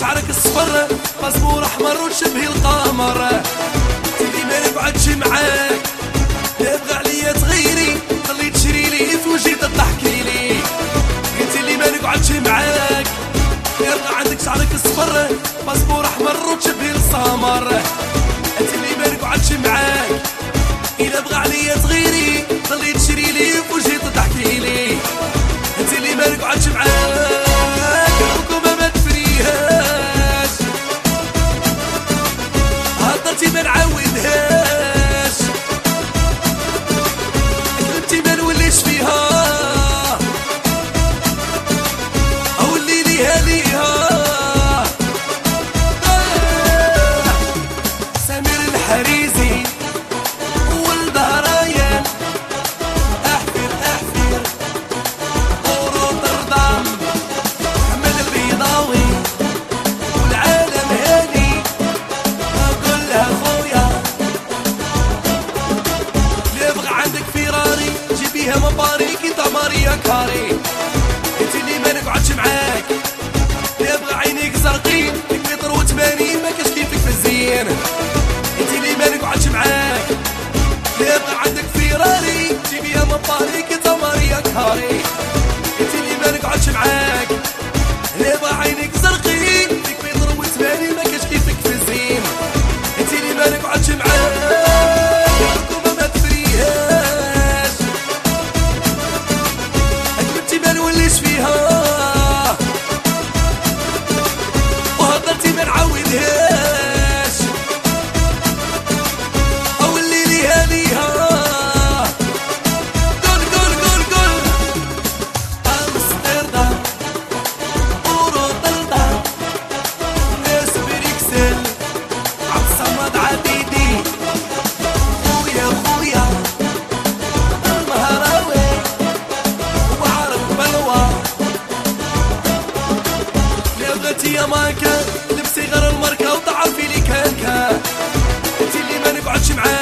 شعرك الصفر باسبور احمر وشبه القمر، تلي ما نقعدش معاك تبغى عليا تغيري خلي تشري لي في وجهي تضحكي لي، قلت لي ما نقعدش معاك يبقى عندك شعرك الصفر باسبور احمر وشبه القمر، قلت لي ما نقعدش معاك اذا بغى عليا تغيري خلي تشري لي في وجهي تضحكي لي، قلت لي ما نقعدش معاك الحكومة ما تفريهاش هضرتي ما نعاودهاش كلمتي ما نوليش فيها اولي ليها سمير الحريزي والبهرايا احفر وروتردام محمد البيضاوي والعالم هاني اقول لها خويا اللي بغى عندك فيراري جيبيها من باريك انت ماريا كاري، انت اللي ما نقعدش معاك اللي بغى عينيك زرقين فيك متر و80 ما كاش كيفك في الزين، انت اللي ما نقعدش معاك اللي بغى عندك فيراري جيبيها من باريك انت ماريا كاري، انت اللي ما نقعدش معاك اللي بغى عينيك زرقين فيك متر و80 ما كاش كيفك في الزين، انت اللي ما نقعدش معاك الحكومة ما تفريهاش كلمتي ما نوليش فيها وهضرتي ما نعاودهاش اولي ليها قول امستردام وروتردام ناس بريكسل عبد الصمد عديدي خويا المهراوي وعارف بلوى اللي بغيتي يا ماكا لبسي غير الماركة وتعرفي لي كان انت اللي ما نقعدش معاك